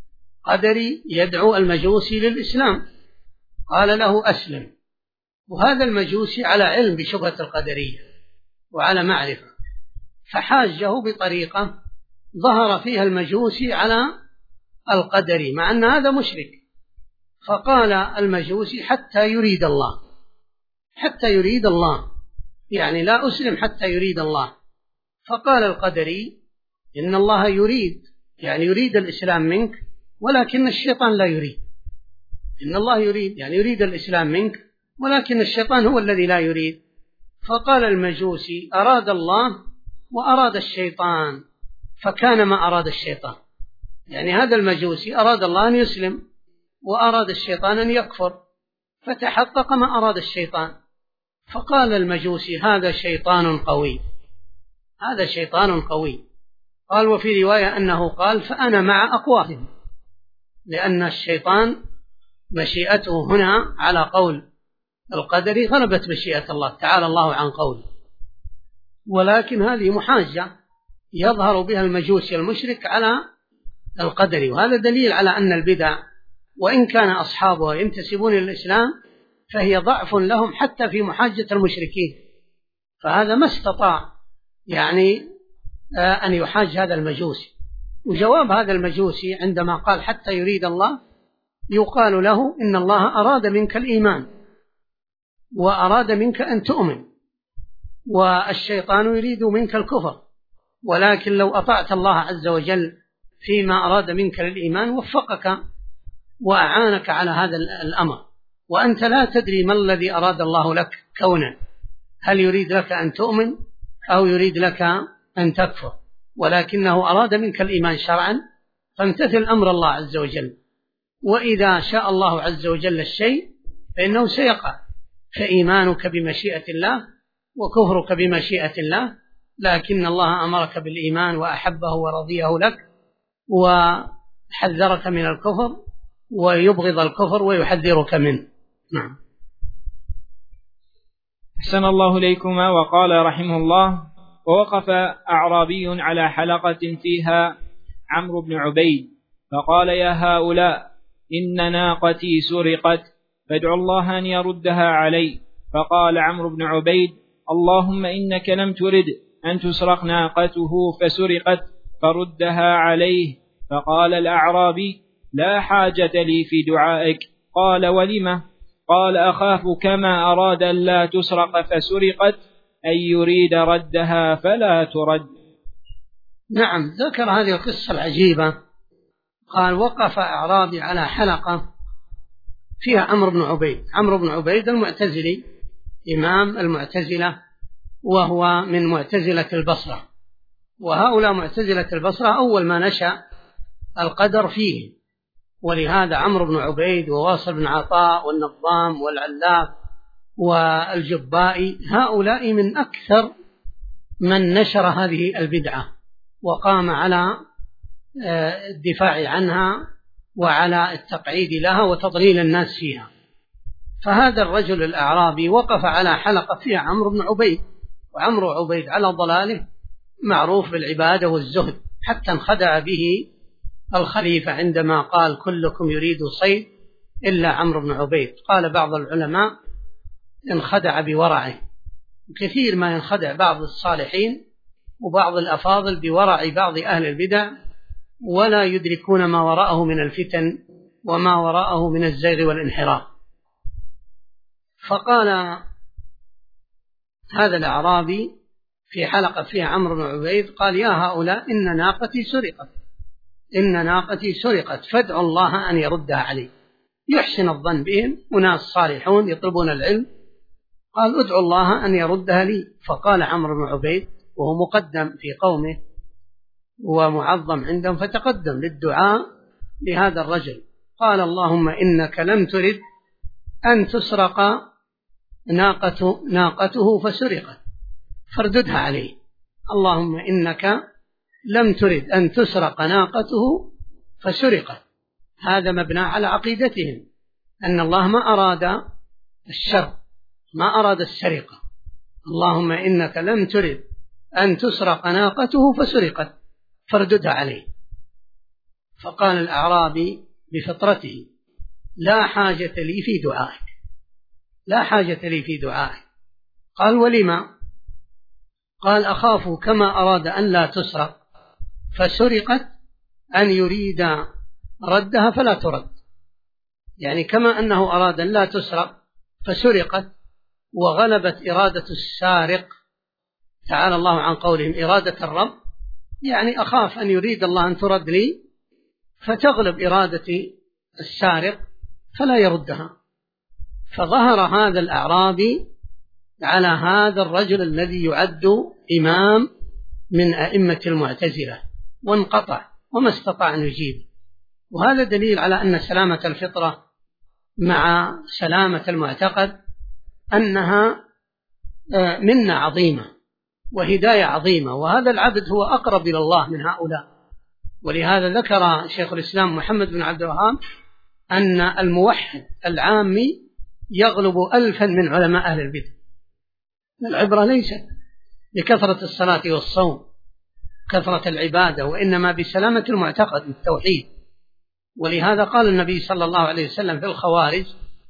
قدري يدعو المجوسي للإسلام، قال له: أسلم. وهذا المجوسي على علم بشبهة القدرية وعلى معرفة، فحاجه بطريقة ظهر فيها المجوسي على القدري مع أن هذا مشرك. فقال المجوسي: حتى يريد الله، حتى يريد الله، يعني لا أسلم حتى يريد الله. فقال القدري: إن الله يريد، يعني يريد الإسلام منك، ولكن الشيطان لا يريد. إن الله يريد يعني يريد الإسلام منك، ولكن الشيطان هو الذي لا يريد. فقال المجوسي: أراد الله وأراد الشيطان، فكان ما أراد الشيطان. يعني هذا المجوسي أراد الله أن يسلم وأراد الشيطان أن يكفر، فتحقق ما أراد الشيطان. فقال المجوسي: هذا شيطان قوي، هذا شيطان قوي. قال: وفي رواية أنه قال: فأنا مع أقواهم، لأن الشيطان مشيئته هنا على قول القدري غلبت مشيئة الله تعالى الله عن قوله. ولكن هذه محاجة يظهر بها المجوسي المشرك على القدري، وهذا دليل على أن البدع وإن كان أصحابها ينتسبون للإسلام فهي ضعف لهم حتى في محاجة المشركين. فهذا ما استطاع يعني أن يحاج هذا المجوسي. وجواب هذا المجوسي عندما قال: حتى يريد الله، يقال له: إن الله أراد منك الإيمان وأراد منك أن تؤمن، والشيطان يريد منك الكفر، ولكن لو أطعت الله عز وجل فيما أراد منك للإيمان وفقك وأعانك على هذا الأمر، وأنت لا تدري ما الذي أراد الله لك كونا، هل يريد لك أن تؤمن أو يريد لك أن تكفر، ولكنه أراد منك الإيمان شرعا، فامتثل أمر الله عز وجل. وإذا شاء الله عز وجل الشيء فإنه سيقع. فإيمانك بمشيئة الله وكفرك بمشيئة الله، لكن الله أمرك بالإيمان وأحبه ورضيه لك وحذرك من الكفر ويبغض الكفر ويحذرك منه. نعم. أحسن الله إليكما. وقال رحمه الله: ووقف أعرابي على حلقة فيها عمرو بن عبيد فقال: يا هؤلاء، إن ناقتي سرقت فادعوا الله أن يردها علي. فقال عمرو بن عبيد: اللهم إنك لم ترد أن تسرق ناقته فسرقت فردها عليه. فقال الأعرابي: لا حاجة لي في دعائك. قال: ولم؟ قال: أخاف كما أراد أن لا تسرق فسرقت أن يريد ردها فلا ترد. نعم، ذكر هذه القصة العجيبة. قال: وقف أعرابي على حلقة فيها عمرو بن عبيد. عمرو بن عبيد المعتزلي، إمام المعتزلة، وهو من معتزلة البصرة، وهؤلاء معتزلة البصرة أول ما نشأ القدر فيه، ولهذا عمرو بن عبيد وواصل بن عطاء والنظام والعلاف والجبائي هؤلاء من أكثر من نشر هذه البدعة وقام على الدفاع عنها وعلى التقعيد لها وتضليل الناس فيها. فهذا الرجل الأعرابي وقف على حلقة فيها عمرو بن عبيد، وعمرو عبيد على ضلاله معروف بالعبادة والزهد، حتى انخدع به الخليفة عندما قال: كلكم يريد صيد إلا عمرو بن عبيد. قال بعض العلماء: انخدع بورعه. كثير ما ينخدع بعض الصالحين وبعض الأفاضل بورع بعض أهل البدع، ولا يدركون ما وراءه من الفتن وما وراءه من الزيغ والانحراف. فقال هذا الأعرابي في حلقة فيها عمرو بن عبيد، قال: يا هؤلاء، إن ناقتي سرقت، إن ناقتي سرقت فادعوا الله أن يردها علي. يحسن الظن بهم، وناس صالحون يطلبون العلم. قال: ادعوا الله أن يردها لي. فقال عمرو بن عبيد وهو مقدم في قومه ومعظم عندهم، فتقدم للدعاء لهذا الرجل. قال: اللهم إنك لم ترد أن تسرق ناقته فسرقت فارددها عليه. اللهم إنك لم ترد أن تسرق ناقته فسرقت. هذا مبنى على عقيدتهم أن الله ما أراد الشر، ما أراد السرقة. اللهم إنك لم ترد أن تسرق ناقته فسرقت فارددها عليه. فقال الأعرابي بفطرته: لا حاجة لي في دعائك، لا حاجة لي في دعائك. قال: ولما؟ قال: أخاف كما أراد أن لا تسرق فسرقت أن يريد ردها فلا ترد. يعني كما أنه أراد أن لا تسرق فسرقت وغلبت إرادة السارق، تعالى الله عن قولهم إرادة الرب، يعني أخاف أن يريد الله أن ترد لي فتغلب إرادة السارق فلا يردها. فظهر هذا الأعرابي على هذا الرجل الذي يعد إمام من أئمة المعتزلة، وانقطع وما استطاع أن يجيب. وهذا دليل على أن سلامة الفطرة مع سلامة المعتقد أنها منة عظيمة وهداية عظيمة، وهذا العبد هو أقرب إلى الله من هؤلاء. ولهذا ذكر شيخ الإسلام محمد بن عبد الوهاب أن الموحد العامي يغلب 1000 من علماء أهل البدع. العبرة ليست بكثرة الصلاة والصوم، كثرة العبادة، وإنما بسلامة المعتقد التوحيد. ولهذا قال النبي صلى الله عليه وسلم في الخوارج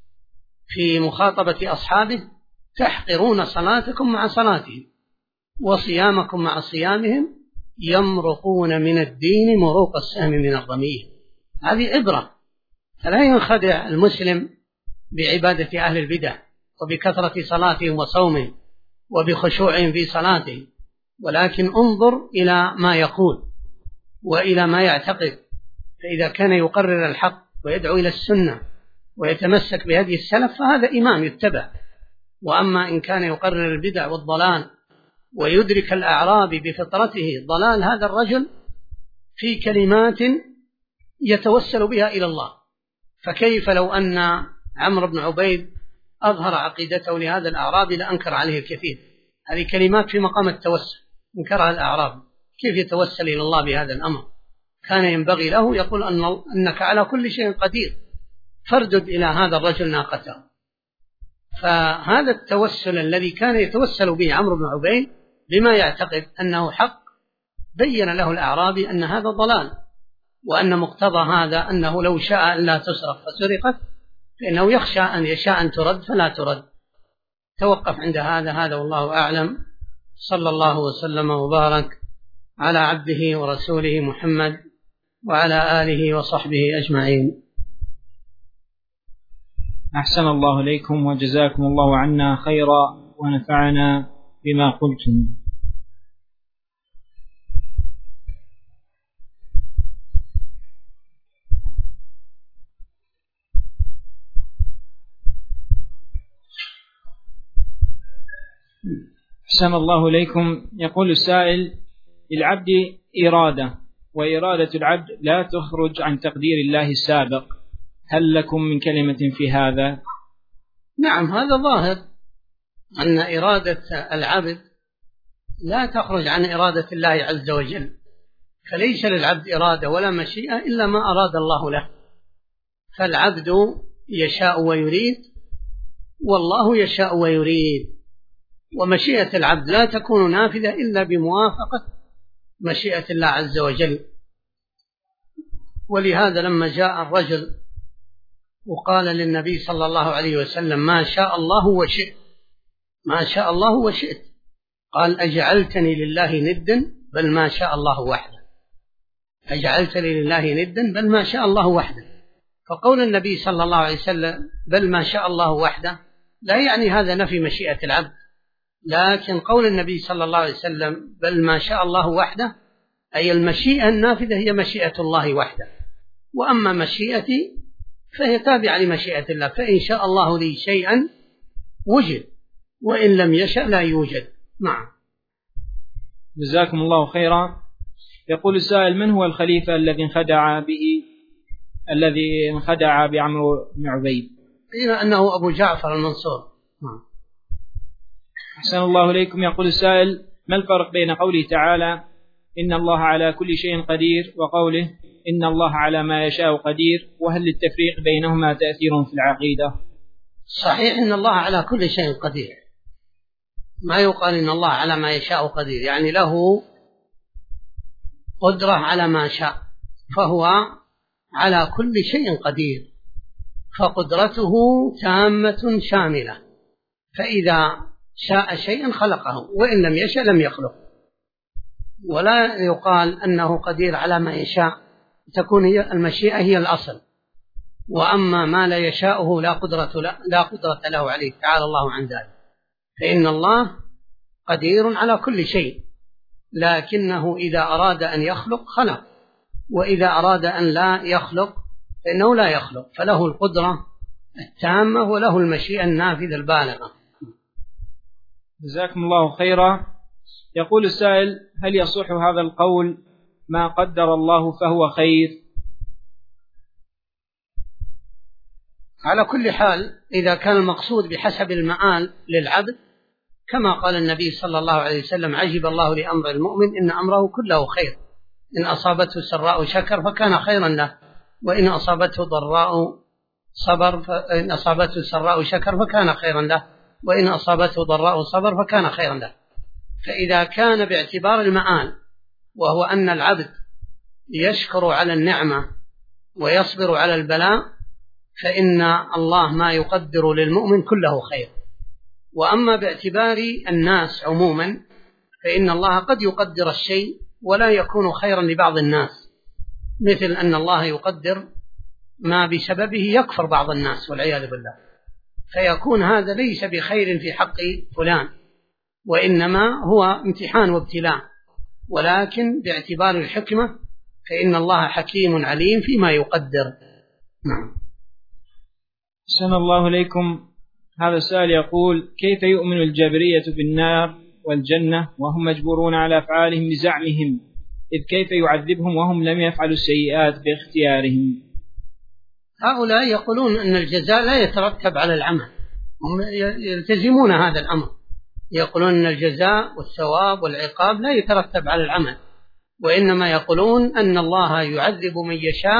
في مخاطبة أصحابه: تحقرون صلاتكم مع صلاتهم وصيامكم مع صيامهم، يمرقون من الدين مروق السهم من الرمية. هذه عبرة. فلا ينخدع المسلم بعبادة أهل البدع وبكثرة صلاتهم وصومهم وبخشوعهم في صلاتهم، ولكن انظر إلى ما يقول وإلى ما يعتقد. فإذا كان يقرر الحق ويدعو إلى السنة ويتمسك بهدي السلف فهذا إمام يتبع. وأما إن كان يقرر البدع والضلال ويدرك الأعرابي بفطرته ضلال هذا الرجل في كلمات يتوسل بها إلى الله، فكيف لو أن عمرو بن عبيد أظهر عقيدته لهذا الأعرابي لأنكر عليه الكثير. هذه كلمات في مقام التوسل انكرها الأعرابي، كيف يتوسل إلى الله بهذا الأمر؟ كان ينبغي له يقول أنك على كل شيء قدير، فاردد إلى هذا الرجل ناقته. فهذا التوسل الذي كان يتوسل به عمرو بن عبيد بما يعتقد أنه حق، بين له الأعرابي أن هذا ضلال، وأن مقتضى هذا أنه لو شاء أن لا تسرق فسرقت، فإنه يخشى أن يشاء أن ترد فلا ترد. توقف عند هذا والله أعلم. صلى الله وسلم وبارك على عبده ورسوله محمد وعلى آله وصحبه أجمعين. أحسن الله إليكم وجزاكم الله عنا خيرا ونفعنا بما قلتم. أحسن الله إليكم. يقول السائل: للعبد إرادة، وإرادة العبد لا تخرج عن تقدير الله السابق، هل لكم من كلمة في هذا؟ نعم، هذا ظاهر أن إرادة العبد لا تخرج عن إرادة الله عز وجل، فليس للعبد إرادة ولا مشيئة إلا ما أراد الله له، فالعبد يشاء ويريد والله يشاء ويريد، ومشيئة العبد لا تكون نافذة إلا بموافقة مشيئة الله عز وجل. ولهذا لما جاء الرجل وقال للنبي صلى الله عليه وسلم: ما شاء الله وشئت، ما شاء الله وشئت، قال: أجعلتني لله ندا بل ما شاء الله وحده، أجعلتني لله ندا بل ما شاء الله وحده. فقول النبي صلى الله عليه وسلم بل ما شاء الله وحده لا يعني هذا نفي مشيئة العبد، لكن قول النبي صلى الله عليه وسلم بل ما شاء الله وحده أي المشيئة النافذة هي مشيئة الله وحده، وأما مشيئتي فهي تابعة لمشيئة الله، فإن شاء الله لي شيئا وجد وإن لم يشأ لا يوجد. نعم. جزاكم الله خيرا. يقول السائل: من هو الخليفة الذي انخدع بعمرو بن عبيد؟ قيل أنه أبو جعفر المنصور. أحسن الله إليكم. يقول السائل: ما الفرق بين قوله تعالى إن الله على كل شيء قدير وقوله إن الله على ما يشاء قدير، وهل للتفريق بينهما تأثير في العقيدة؟ صحيح إن الله على كل شيء قدير، ما يقال إن الله على ما يشاء قدير، يعني له قدرة على ما شاء، فهو على كل شيء قدير، فقدرته تامة شاملة، فإذا شاء شيئا خلقه وإن لم يشاء لم يخلق. ولا يقال أنه قدير على ما يشاء، تكون هي المشيئة هي الأصل، وأما ما لا يشاءه لا قدرة له عليه، تعالى الله عن ذلك. فإن الله قدير على كل شيء، لكنه إذا أراد أن يخلق خلق، وإذا أراد أن لا يخلق فإنه لا يخلق، فله القدرة التامة وله المشيئة النافذة البالغة. جزاكم الله خيرا. يقول السائل: هل يصح هذا القول ما قدر الله فهو خير؟ على كل حال إذا كان المقصود بحسب المآل للعبد، كما قال النبي صلى الله عليه وسلم: عجب الله لأمر المؤمن إن أمره كله خير، إن أصابته سراء شكر فكان خيرا له، وإن أصابته ضراء صبر، فإن أصابته سراء شكر فكان خيرا له، وإن أصابته ضراء صبر فكان خيرا له. فإذا كان باعتبار المآل، وهو أن العبد يشكر على النعمة ويصبر على البلاء، فإن الله ما يقدر للمؤمن كله خير. وأما باعتبار الناس عموما، فإن الله قد يقدر الشيء ولا يكون خيرا لبعض الناس، مثل أن الله يقدر ما بسببه يكفر بعض الناس والعياذ بالله، فيكون هذا ليس بخير في حق فلان، وإنما هو امتحان وابتلاء، ولكن باعتبار الحكمة فإن الله حكيم عليم فيما يقدر. نعم. أحسن الله إليكم. هذا السائل يقول: كيف يؤمن الجبرية بالنار والجنة وهم مجبورون على أفعالهم بزعمهم، إذ كيف يعذبهم وهم لم يفعلوا السيئات باختيارهم؟ هؤلاء يقولون أن الجزاء لا يترتب على العمل، هم يلتزمون هذا الأمر، يقولون أن الجزاء والثواب والعقاب لا يترتب على العمل، وإنما يقولون أن الله يعذب من يشاء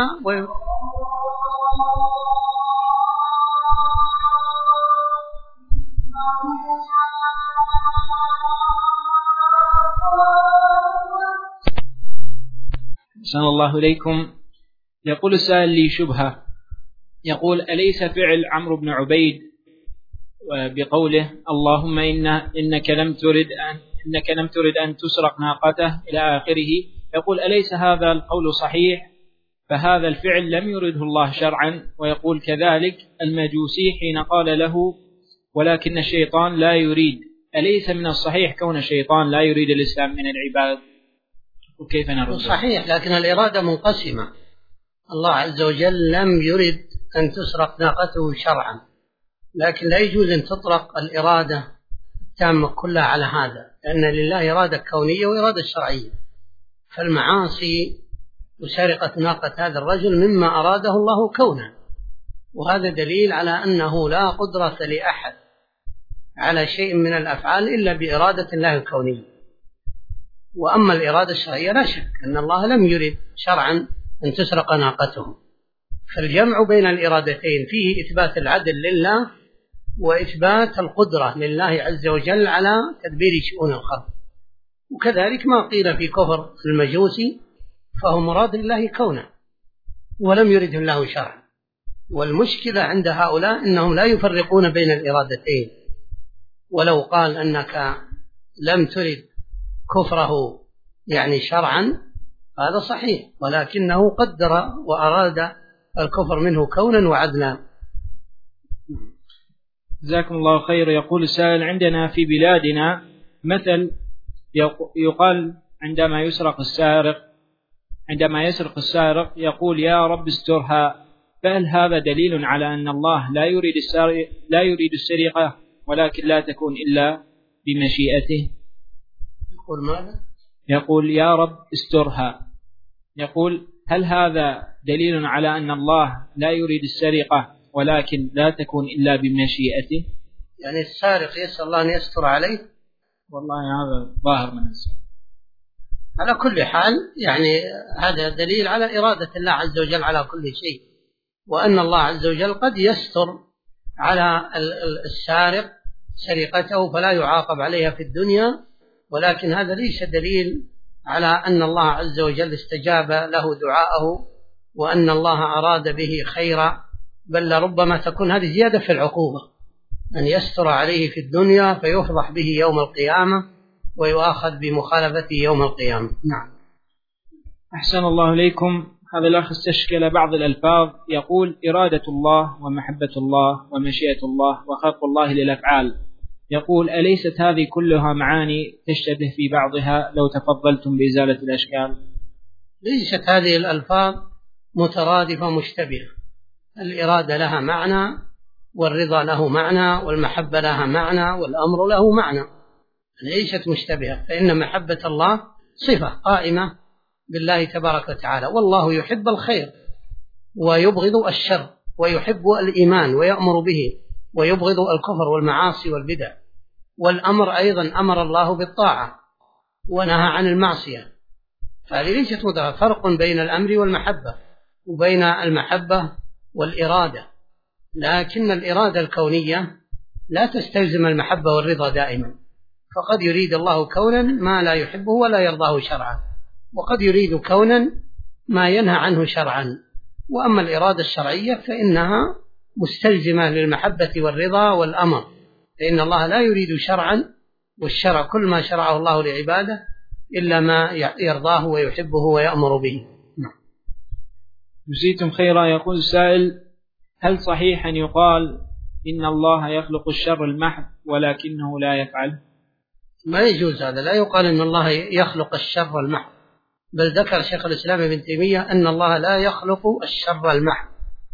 أحسن الله إليكم. يقول السائل لي شبهة، يقول: أليس فعل عمرو بن عبيد بقوله اللهم إنك لم ترد أن تسرق ناقته إلى آخره، يقول: أليس هذا القول صحيح؟ فهذا الفعل لم يرده الله شرعا. ويقول كذلك المجوسي حين قال له ولكن الشيطان لا يريد، أليس من الصحيح كون الشيطان لا يريد الإسلام من العباد؟ وكيف نرد؟ صحيح، لكن الإرادة منقسمة. الله عز وجل لم يرد أن تسرق ناقته شرعا، لكن لا يجوز أن تطلق الإرادة التامة كلها على هذا، لأن لله إرادة كونية وإرادة شرعية. فالمعاصي وسرقة ناقة هذا الرجل مما أراده الله كونا، وهذا دليل على أنه لا قدرة لأحد على شيء من الأفعال إلا بإرادة الله الكونية. وأما الإرادة الشرعية لا شك أن الله لم يرد شرعا أن تسرق ناقته. فالجمع بين الإرادتين فيه إثبات العدل لله وإثبات القدرة لله عز وجل على تدبير شؤون الخلق. وكذلك ما قيل في كفر المجوسي فهو مراد الله كونه ولم يرده الله شرعا. والمشكلة عند هؤلاء أنهم لا يفرقون بين الإرادتين، ولو قال أنك لم ترد كفره يعني شرعا هذا صحيح، ولكنه قدر وأراد الكفر منه كونا وعدلا. جزاكم الله خير. يقول السائل: عندنا في بلادنا مثل يقال عندما يسرق السارق يقول يا رب استرها، فهل هذا دليل على أن الله لا يريد السرقة ولكن لا تكون إلا بمشيئته؟ يقول ماذا؟ يقول يا رب استرها، يقول هل هذا دليل على أن الله لا يريد السرقة ولكن لا تكون إلا بمشيئته؟ يعني السارق يسأل الله أن يستر عليه؟ والله هذا ظاهر من السؤال. على كل حال يعني هذا دليل على إرادة الله عز وجل على كل شيء، وأن الله عز وجل قد يستر على السارق سرقته فلا يعاقب عليها في الدنيا، ولكن هذا ليس دليل على أن الله عز وجل استجاب له دعاءه وأن الله أراد به خيرا، بل لربما تكون هذه زيادة في العقوبة، أن يستر عليه في الدنيا فيفضح به يوم القيامة ويؤاخذ بمخالفته يوم القيامة. نعم. أحسن الله إليكم. هذا الأخ استشكل بعض الألفاظ، يقول إرادة الله ومحبة الله ومشيئة الله وخلق الله للأفعال، يقول أليست هذه كلها معاني تشتبه في بعضها لو تفضلتم بإزالة الأشكال؟ ليست هذه الألفاظ مترادفة مشتبهة، الإرادة لها معنى والرضا له معنى والمحبة لها معنى والأمر له معنى، ليست مشتبهة، فإن محبة الله صفة قائمة بالله تبارك وتعالى، والله يحب الخير ويبغض الشر ويحب الإيمان ويأمر به ويبغض الكفر والمعاصي والبدع، والأمر أيضا أمر الله بالطاعة ونهى عن المعصية، فهذه ليست فرق بين الأمر والمحبة وبين المحبة والإرادة، لكن الإرادة الكونية لا تستلزم المحبة والرضا دائما، فقد يريد الله كونا ما لا يحبه ولا يرضاه شرعا، وقد يريد كونا ما ينهى عنه شرعا. وأما الإرادة الشرعية فإنها مستلزمة للمحبة والرضا والأمر، فإن الله لا يريد شرعا، والشرع كل ما شرعه الله لعباده إلا ما يرضاه ويحبه ويأمر به. جزيتم خيرا. يقول السائل: هل صحيح أن يقال إن الله يخلق الشر المحض ولكنه لا يفعل؟ ما يجوز هذا، لا يقال إن الله يخلق الشر المحض، بل ذكر شيخ الإسلام ابن تيمية أن الله لا يخلق الشر المحض،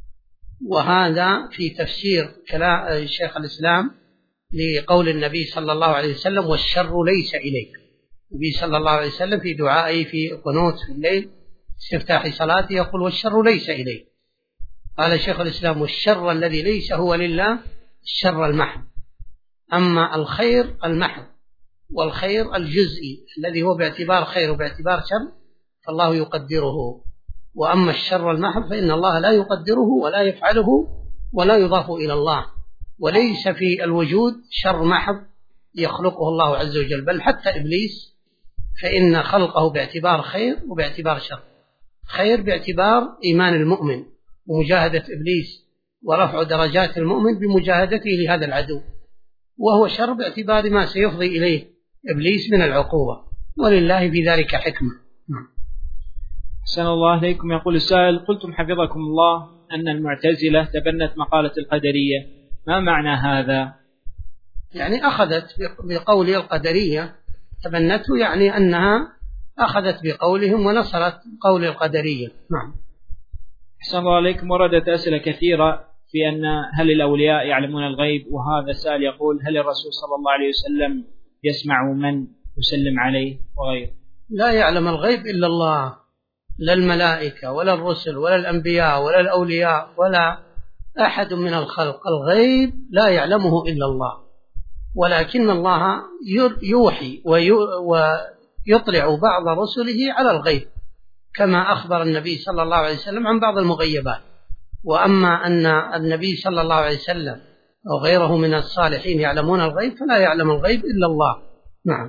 وهذا في تفسير كلام شيخ الإسلام لقول النبي صلى الله عليه وسلم والشر ليس إليك. النبي صلى الله عليه وسلم في دعائه في قنوت في الليل استفتاح صلاته يقول والشر ليس إليك. قال شيخ الإسلام والشر الذي ليس هو لله الشر المحض. أما الخير المحض والخير الجزئي الذي هو باعتبار خير وباعتبار شر فالله يقدره. وأما الشر المحض فإن الله لا يقدره ولا يفعله ولا يضاف إلى الله، وليس في الوجود شر محض يخلقه الله عز وجل، بل حتى إبليس فإن خلقه باعتبار خير وباعتبار شر. خير باعتبار إيمان المؤمن ومجاهدة إبليس ورفع درجات المؤمن بمجاهدته لهذا العدو، وهو شر باعتبار ما سيفضي إليه إبليس من العقوبة، ولله في ذلك حكمة. أحسن الله إليكم. يقول السائل: قلتم حفظكم الله أن المعتزلة تبنت مقالة القدرية، ما معنى هذا؟ يعني أخذت بقول القدرية، تبنته يعني أنها أخذت بقولهم ونصرت قول القدرية. نعم. أحسن الله عليكم. وردت أسئلة كثيرة في أن هل الأولياء يعلمون الغيب، وهذا السائل يقول: هل الرسول صلى الله عليه وسلم يسمع من يسلم عليه وغيره؟ لا يعلم الغيب إلا الله، لا الملائكة ولا الرسل ولا الأنبياء ولا الأولياء ولا أحد من الخلق. الغيب لا يعلمه إلا الله، ولكن الله يوحي ويطلع بعض رسله على الغيب كما أخبر النبي صلى الله عليه وسلم عن بعض المغيبات. وأما أن النبي صلى الله عليه وسلم أو غيره من الصالحين يعلمون الغيب فلا يعلم الغيب إلا الله. نعم.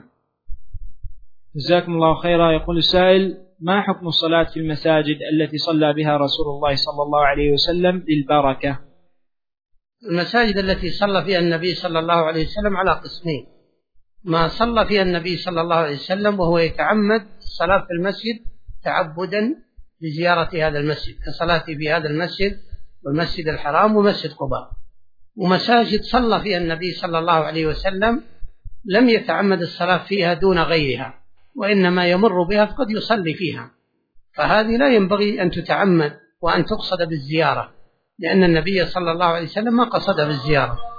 جزاكم الله خيرا. يقول السائل: ما حكم الصلاة في المساجد التي صلى بها رسول الله صلى الله عليه وسلم للبركة؟ المساجد التي صلى فيها النبي صلى الله عليه وسلم على قسمين: ما صلى فيها النبي صلى الله عليه وسلم وهو يتعمد الصلاة في المسجد تعبدا لزيارة هذا المسجد كصلاتي في هذا المسجد والمسجد الحرام ومسجد قباء. ومساجد صلى فيها النبي صلى الله عليه وسلم لم يتعمد الصلاة فيها دون غيرها، وإنما يمر بها فقد يصلي فيها، فهذه لا ينبغي أن تتعمد وأن تقصد بالزيارة، لأن النبي صلى الله عليه وسلم ما قصد بالزيارة.